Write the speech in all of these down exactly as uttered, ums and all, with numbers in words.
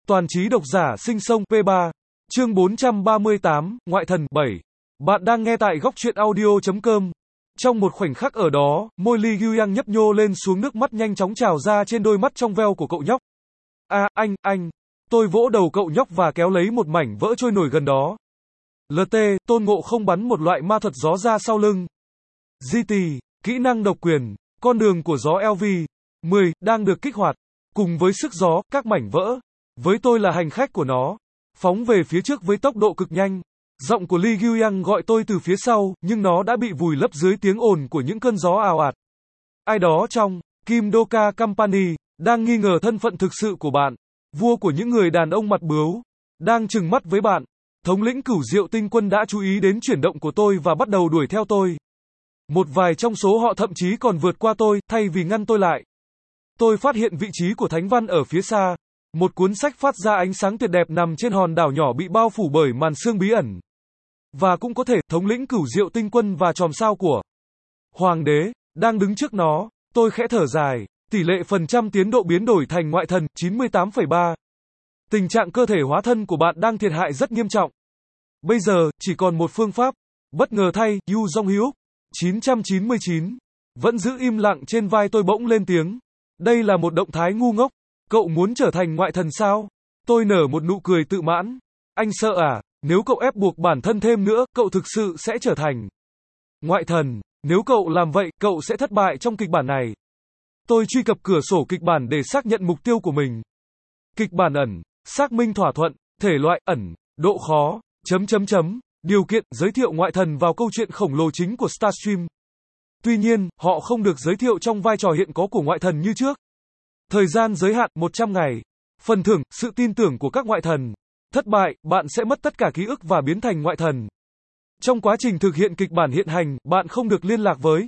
Toàn trí độc giả sinh sông P ba. Chương bốn trăm ba mươi tám, Ngoại thần bảy. Bạn đang nghe tại góc truyện audio chấm com. Trong một khoảnh khắc ở đó, môi Lee Guiyang nhấp nhô lên xuống, nước mắt nhanh chóng trào ra trên đôi mắt trong veo của cậu nhóc. A, à, anh, anh. Tôi vỗ đầu cậu nhóc và kéo lấy một mảnh vỡ trôi nổi gần đó. lờ tê, Tôn Ngộ Không bắn một loại ma thuật gió ra sau lưng. giê tê, kỹ năng độc quyền, con đường của gió L V mười, đang được kích hoạt. Cùng với sức gió, các mảnh vỡ, với tôi là hành khách của nó, phóng về phía trước với tốc độ cực nhanh. Giọng của Lee Guiyang gọi tôi từ phía sau, nhưng nó đã bị vùi lấp dưới tiếng ồn của những cơn gió ào ạt. Ai đó trong Kim Doka Company đang nghi ngờ thân phận thực sự của bạn. Vua của những người đàn ông mặt bướu đang trừng mắt với bạn. Thống lĩnh Cửu Diệu Tinh Quân đã chú ý đến chuyển động của tôi và bắt đầu đuổi theo tôi. Một vài trong số họ thậm chí còn vượt qua tôi, thay vì ngăn tôi lại. Tôi phát hiện vị trí của Thánh Văn ở phía xa. Một cuốn sách phát ra ánh sáng tuyệt đẹp nằm trên hòn đảo nhỏ bị bao phủ bởi màn sương bí ẩn. Và cũng có thể, thống lĩnh Cửu Diệu Tinh Quân và chòm sao của Hoàng đế đang đứng trước nó. Tôi khẽ thở dài. Tỷ lệ phần trăm tiến độ biến đổi thành ngoại thần, chín mươi tám phẩy ba. Tình trạng cơ thể hóa thân của bạn đang thiệt hại rất nghiêm trọng. Bây giờ, chỉ còn một phương pháp. Bất ngờ thay, Yu Jong-hyuk, chín trăm chín mươi chín, vẫn giữ im lặng trên vai tôi bỗng lên tiếng. Đây là một động thái ngu ngốc. Cậu muốn trở thành ngoại thần sao? Tôi nở một nụ cười tự mãn. Anh sợ à? Nếu cậu ép buộc bản thân thêm nữa, cậu thực sự sẽ trở thành ngoại thần. Nếu cậu làm vậy, cậu sẽ thất bại trong kịch bản này. Tôi truy cập cửa sổ kịch bản để xác nhận mục tiêu của mình. Kịch bản ẩn, xác minh thỏa thuận, thể loại ẩn, độ khó, chấm chấm chấm, điều kiện, giới thiệu ngoại thần vào câu chuyện khổng lồ chính của Starstream. Tuy nhiên, họ không được giới thiệu trong vai trò hiện có của ngoại thần như trước. Thời gian giới hạn, một trăm ngày. Phần thưởng, sự tin tưởng của các ngoại thần. Thất bại, bạn sẽ mất tất cả ký ức và biến thành ngoại thần. Trong quá trình thực hiện kịch bản hiện hành, bạn không được liên lạc với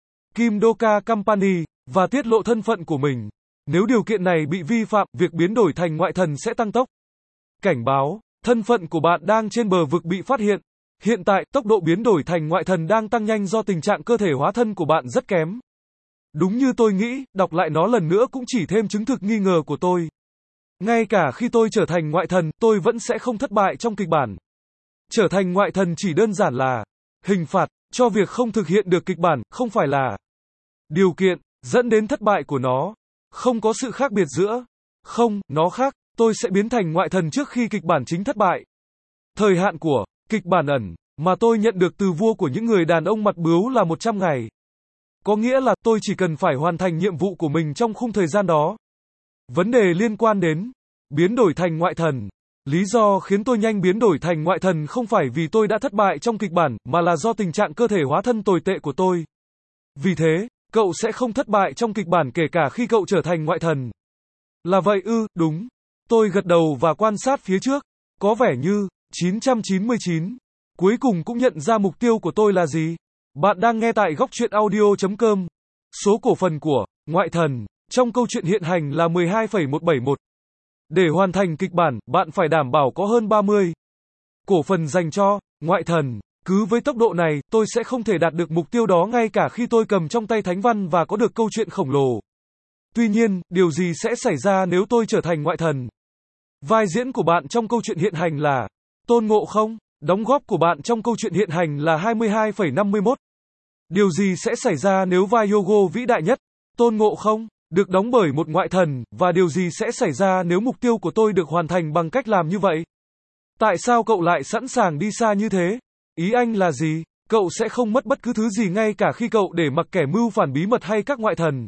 Kim Doka Company và tiết lộ thân phận của mình. Nếu điều kiện này bị vi phạm, việc biến đổi thành ngoại thần sẽ tăng tốc. Cảnh báo, thân phận của bạn đang trên bờ vực bị phát hiện. Hiện tại, tốc độ biến đổi thành ngoại thần đang tăng nhanh do tình trạng cơ thể hóa thân của bạn rất kém. Đúng như tôi nghĩ, đọc lại nó lần nữa cũng chỉ thêm chứng thực nghi ngờ của tôi. Ngay cả khi tôi trở thành ngoại thần, tôi vẫn sẽ không thất bại trong kịch bản. Trở thành ngoại thần chỉ đơn giản là hình phạt cho việc không thực hiện được kịch bản, không phải là điều kiện dẫn đến thất bại của nó. Không có sự khác biệt giữa không, nó khác, tôi sẽ biến thành ngoại thần trước khi kịch bản chính thất bại. Thời hạn của kịch bản ẩn mà tôi nhận được từ vua của những người đàn ông mặt bướu là một trăm ngày. Có nghĩa là tôi chỉ cần phải hoàn thành nhiệm vụ của mình trong khung thời gian đó. Vấn đề liên quan đến biến đổi thành ngoại thần. Lý do khiến tôi nhanh biến đổi thành ngoại thần không phải vì tôi đã thất bại trong kịch bản, mà là do tình trạng cơ thể hóa thân tồi tệ của tôi. Vì thế, cậu sẽ không thất bại trong kịch bản kể cả khi cậu trở thành ngoại thần. Là vậy ư, đúng. Tôi gật đầu và quan sát phía trước. Có vẻ như chín trăm chín mươi chín cuối cùng cũng nhận ra mục tiêu của tôi là gì. Bạn đang nghe tại góc truyện audio chấm com. Số cổ phần của ngoại thần trong câu chuyện hiện hành là mười hai phẩy một bảy một. Để hoàn thành kịch bản, bạn phải đảm bảo có hơn ba mươi cổ phần dành cho ngoại thần. Cứ với tốc độ này, tôi sẽ không thể đạt được mục tiêu đó ngay cả khi tôi cầm trong tay Thánh Văn và có được câu chuyện khổng lồ. Tuy nhiên, điều gì sẽ xảy ra nếu tôi trở thành ngoại thần? Vai diễn của bạn trong câu chuyện hiện hành là Tôn Ngộ Không. Đóng góp của bạn trong câu chuyện hiện hành là hai mươi hai phẩy năm mươi mốt. Điều gì sẽ xảy ra nếu vai Yogo vĩ đại nhất, Tôn Ngộ Không, được đóng bởi một ngoại thần, và điều gì sẽ xảy ra nếu mục tiêu của tôi được hoàn thành bằng cách làm như vậy? Tại sao cậu lại sẵn sàng đi xa như thế? Ý anh là gì? Cậu sẽ không mất bất cứ thứ gì ngay cả khi cậu để mặc kẻ mưu phản bí mật hay các ngoại thần.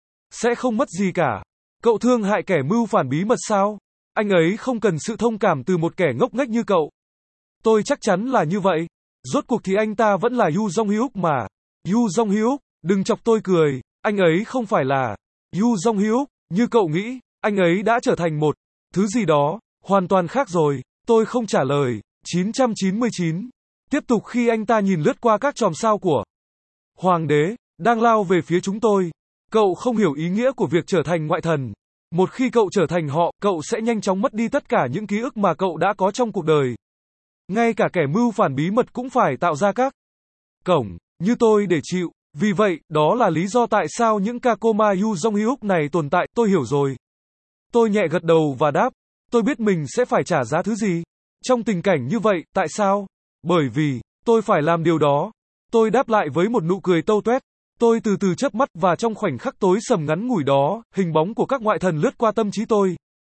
Sẽ không mất gì cả. Cậu thương hại kẻ mưu phản bí mật sao? Anh ấy không cần sự thông cảm từ một kẻ ngốc nghếch như cậu. Tôi chắc chắn là như vậy. Rốt cuộc thì anh ta vẫn là Yu Jong-hyuk mà. Yu Jong-hyuk, đừng chọc tôi cười. Anh ấy không phải là Yu Jong-hyuk, như cậu nghĩ. Anh ấy đã trở thành một thứ gì đó hoàn toàn khác rồi. Tôi không trả lời. chín trăm chín mươi chín. Tiếp tục khi anh ta nhìn lướt qua các chòm sao của Hoàng đế đang lao về phía chúng tôi. Cậu không hiểu ý nghĩa của việc trở thành ngoại thần. Một khi cậu trở thành họ, cậu sẽ nhanh chóng mất đi tất cả những ký ức mà cậu đã có trong cuộc đời. Ngay cả kẻ mưu phản bí mật cũng phải tạo ra các cổng như tôi để chịu. Vì vậy, đó là lý do tại sao những Kakoma Yu Jong-hyuk này tồn tại. Tôi hiểu rồi. Tôi nhẹ gật đầu và đáp. Tôi biết mình sẽ phải trả giá thứ gì. Trong tình cảnh như vậy, tại sao? Bởi vì, tôi phải làm điều đó. Tôi đáp lại với một nụ cười tâu tuét. Tôi từ từ chớp mắt và trong khoảnh khắc tối sầm ngắn ngủi đó, hình bóng của các ngoại thần lướt qua tâm trí tôi.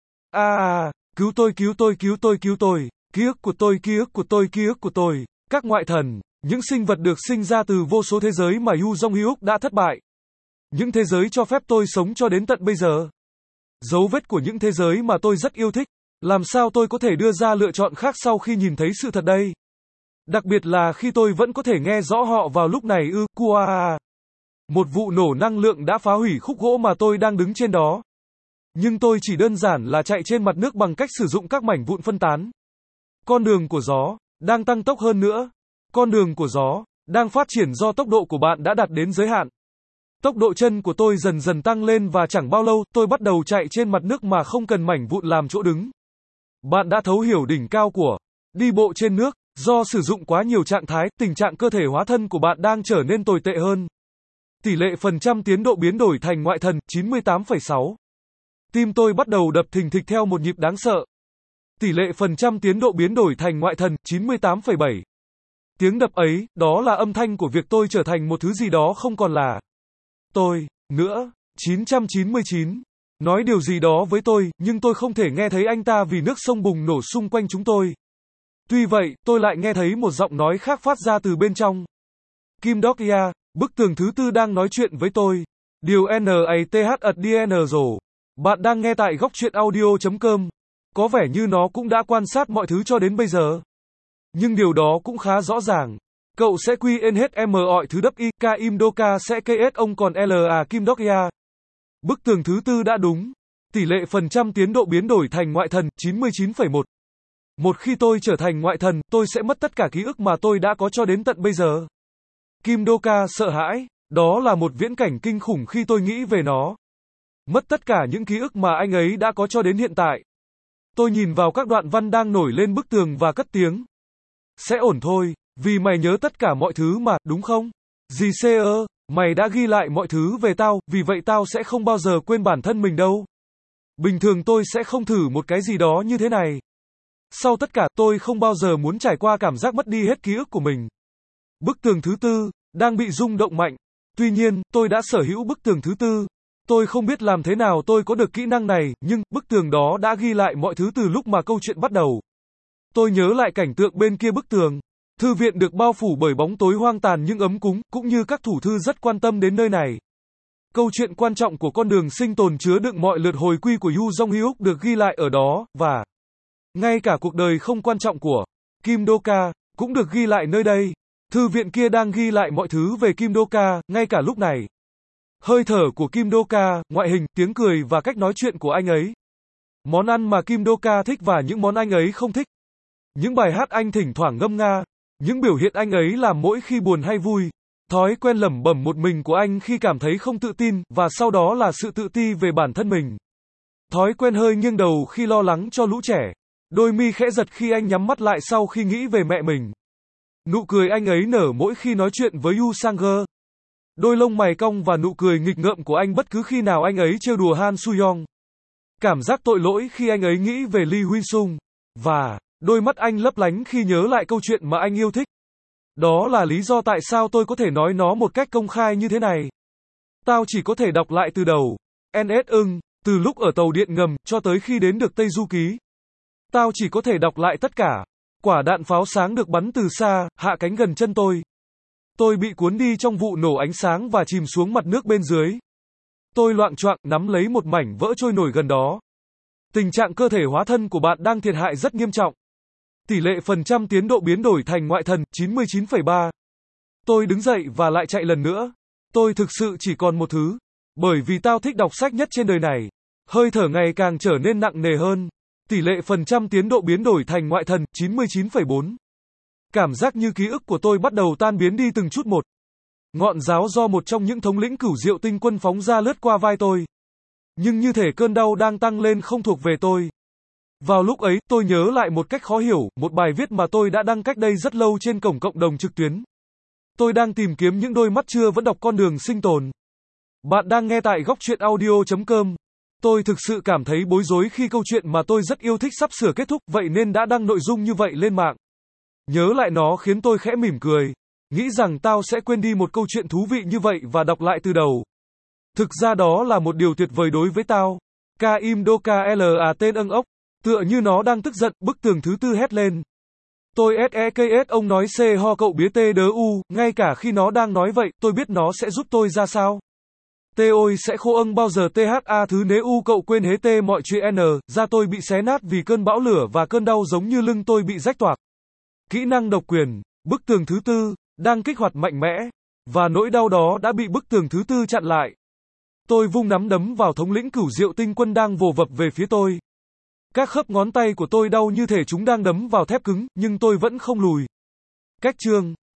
À, à, cứu tôi, cứu tôi, cứu tôi, cứu tôi. Ký ức của tôi, ký ức của tôi, ký ức của tôi. Các ngoại thần, những sinh vật được sinh ra từ vô số thế giới mà Yu Jong-hyuk đã thất bại. Những thế giới cho phép tôi sống cho đến tận bây giờ. Dấu vết của những thế giới mà tôi rất yêu thích. Làm sao tôi có thể đưa ra lựa chọn khác sau khi nhìn thấy sự thật đây? Đặc biệt là khi tôi vẫn có thể nghe rõ họ vào lúc này ư, Kua. Một vụ nổ năng lượng đã phá hủy khúc gỗ mà tôi đang đứng trên đó. Nhưng tôi chỉ đơn giản là chạy trên mặt nước bằng cách sử dụng các mảnh vụn phân tán. Con đường của gió đang tăng tốc hơn nữa. Con đường của gió đang phát triển do tốc độ của bạn đã đạt đến giới hạn. Tốc độ chân của tôi dần dần tăng lên và chẳng bao lâu, tôi bắt đầu chạy trên mặt nước mà không cần mảnh vụn làm chỗ đứng. Bạn đã thấu hiểu đỉnh cao của đi bộ trên nước. Do sử dụng quá nhiều trạng thái, tình trạng cơ thể hóa thân của bạn đang trở nên tồi tệ hơn. Tỷ lệ phần trăm tiến độ biến đổi thành ngoại thần, chín mươi tám phẩy sáu. Tim tôi bắt đầu đập thình thịch theo một nhịp đáng sợ. Tỷ lệ phần trăm tiến độ biến đổi thành ngoại thần, chín mươi tám phẩy bảy. Tiếng đập ấy, đó là âm thanh của việc tôi trở thành một thứ gì đó không còn là tôi nữa. chín trăm chín mươi chín. Nói điều gì đó với tôi, nhưng tôi không thể nghe thấy anh ta vì nước sông bùng nổ xung quanh chúng tôi. Tuy vậy, tôi lại nghe thấy một giọng nói khác phát ra từ bên trong. Kim Dok-ya, bức tường thứ tư đang nói chuyện với tôi. Điều N A T H at the end rồi. Bạn đang nghe tại góc truyện audio chấm com. Có vẻ như nó cũng đã quan sát mọi thứ cho đến bây giờ. Nhưng điều đó cũng khá rõ ràng. Cậu sẽ quy en hết M mọi thứ đắp y, K im Doka sẽ K S ông còn L à Kim Dok-ya. Bức tường thứ tư đã đúng. Tỷ lệ phần trăm tiến độ biến đổi thành ngoại thần, chín mươi chín phẩy một. Một khi tôi trở thành ngoại thần, tôi sẽ mất tất cả ký ức mà tôi đã có cho đến tận bây giờ. Kim Doka sợ hãi. Đó là một viễn cảnh kinh khủng khi tôi nghĩ về nó. Mất tất cả những ký ức mà anh ấy đã có cho đến hiện tại. Tôi nhìn vào các đoạn văn đang nổi lên bức tường và cất tiếng. Sẽ ổn thôi, vì mày nhớ tất cả mọi thứ mà, đúng không? Dì xê ơ, mày đã ghi lại mọi thứ về tao, vì vậy tao sẽ không bao giờ quên bản thân mình đâu. Bình thường tôi sẽ không thử một cái gì đó như thế này. Sau tất cả, tôi không bao giờ muốn trải qua cảm giác mất đi hết ký ức của mình. Bức tường thứ tư đang bị rung động mạnh. Tuy nhiên, tôi đã sở hữu bức tường thứ tư. Tôi không biết làm thế nào tôi có được kỹ năng này, nhưng bức tường đó đã ghi lại mọi thứ từ lúc mà câu chuyện bắt đầu. Tôi nhớ lại cảnh tượng bên kia bức tường. Thư viện được bao phủ bởi bóng tối hoang tàn nhưng ấm cúng, cũng như các thủ thư rất quan tâm đến nơi này. Câu chuyện quan trọng của con đường sinh tồn chứa đựng mọi lượt hồi quy của Yu Jong-hyuk được ghi lại ở đó, và ngay cả cuộc đời không quan trọng của Kim Doka cũng được ghi lại nơi đây. Thư viện kia đang ghi lại mọi thứ về Kim Doka, ngay cả lúc này. Hơi thở của Kim Doka, ngoại hình, tiếng cười và cách nói chuyện của anh ấy. Món ăn mà Kim Doka thích và những món anh ấy không thích. Những bài hát anh thỉnh thoảng ngâm nga. Những biểu hiện anh ấy làm mỗi khi buồn hay vui. Thói quen lẩm bẩm một mình của anh khi cảm thấy không tự tin, và sau đó là sự tự ti về bản thân mình. Thói quen hơi nghiêng đầu khi lo lắng cho lũ trẻ. Đôi mi khẽ giật khi anh nhắm mắt lại sau khi nghĩ về mẹ mình. Nụ cười anh ấy nở mỗi khi nói chuyện với Yu Sang-ge. Đôi lông mày cong và nụ cười nghịch ngợm của anh bất cứ khi nào anh ấy trêu đùa Han Soo-young. Cảm giác tội lỗi khi anh ấy nghĩ về Lee Huy-sung. Và đôi mắt anh lấp lánh khi nhớ lại câu chuyện mà anh yêu thích. Đó là lý do tại sao tôi có thể nói nó một cách công khai như thế này. Tao chỉ có thể đọc lại từ đầu. en ét ưng, từ lúc ở tàu điện ngầm, cho tới khi đến được Tây Du Ký. Tao chỉ có thể đọc lại tất cả. Quả đạn pháo sáng được bắn từ xa, hạ cánh gần chân tôi. Tôi bị cuốn đi trong vụ nổ ánh sáng và chìm xuống mặt nước bên dưới. Tôi loạng choạng nắm lấy một mảnh vỡ trôi nổi gần đó. Tình trạng cơ thể hóa thân của bạn đang thiệt hại rất nghiêm trọng. Tỷ lệ phần trăm tiến độ biến đổi thành ngoại thần, chín mươi chín phẩy ba. Tôi đứng dậy và lại chạy lần nữa. Tôi thực sự chỉ còn một thứ. Bởi vì tao thích đọc sách nhất trên đời này. Hơi thở ngày càng trở nên nặng nề hơn. Tỷ lệ phần trăm tiến độ biến đổi thành ngoại thần, chín mươi chín phẩy bốn. Cảm giác như ký ức của tôi bắt đầu tan biến đi từng chút một. Ngọn giáo do một trong những thống lĩnh cửu diệu tinh quân phóng ra lướt qua vai tôi. Nhưng như thể cơn đau đang tăng lên không thuộc về tôi. Vào lúc ấy, tôi nhớ lại một cách khó hiểu, một bài viết mà tôi đã đăng cách đây rất lâu trên cổng cộng đồng trực tuyến. Tôi đang tìm kiếm những đôi mắt chưa vẫn đọc con đường sinh tồn. Bạn đang nghe tại góc truyện audio chấm com. Tôi thực sự cảm thấy bối rối khi câu chuyện mà tôi rất yêu thích sắp sửa kết thúc, vậy nên đã đăng nội dung như vậy lên mạng. Nhớ lại nó khiến tôi khẽ mỉm cười, nghĩ rằng tao sẽ quên đi một câu chuyện thú vị như vậy và đọc lại từ đầu. Thực ra đó là một điều tuyệt vời đối với tao. K im đô K L à tên âng ốc, tựa như nó đang tức giận, bức tường thứ tư hét lên. Tôi S E K S ông nói C ho cậu bía T đớ U, ngay cả khi nó đang nói vậy, tôi biết nó sẽ giúp tôi ra sao. T ôi sẽ khô âng bao giờ T H A thứ nếu U cậu quên hế T mọi chuyện N, da tôi bị xé nát vì cơn bão lửa và cơn đau giống như lưng tôi bị rách toạc. Kỹ năng độc quyền, bức tường thứ tư, đang kích hoạt mạnh mẽ, và nỗi đau đó đã bị bức tường thứ tư chặn lại. Tôi vung nắm đấm vào thống lĩnh cửu diệu tinh quân đang vồ vập về phía tôi. Các khớp ngón tay của tôi đau như thể chúng đang đấm vào thép cứng, nhưng tôi vẫn không lùi. Cách chương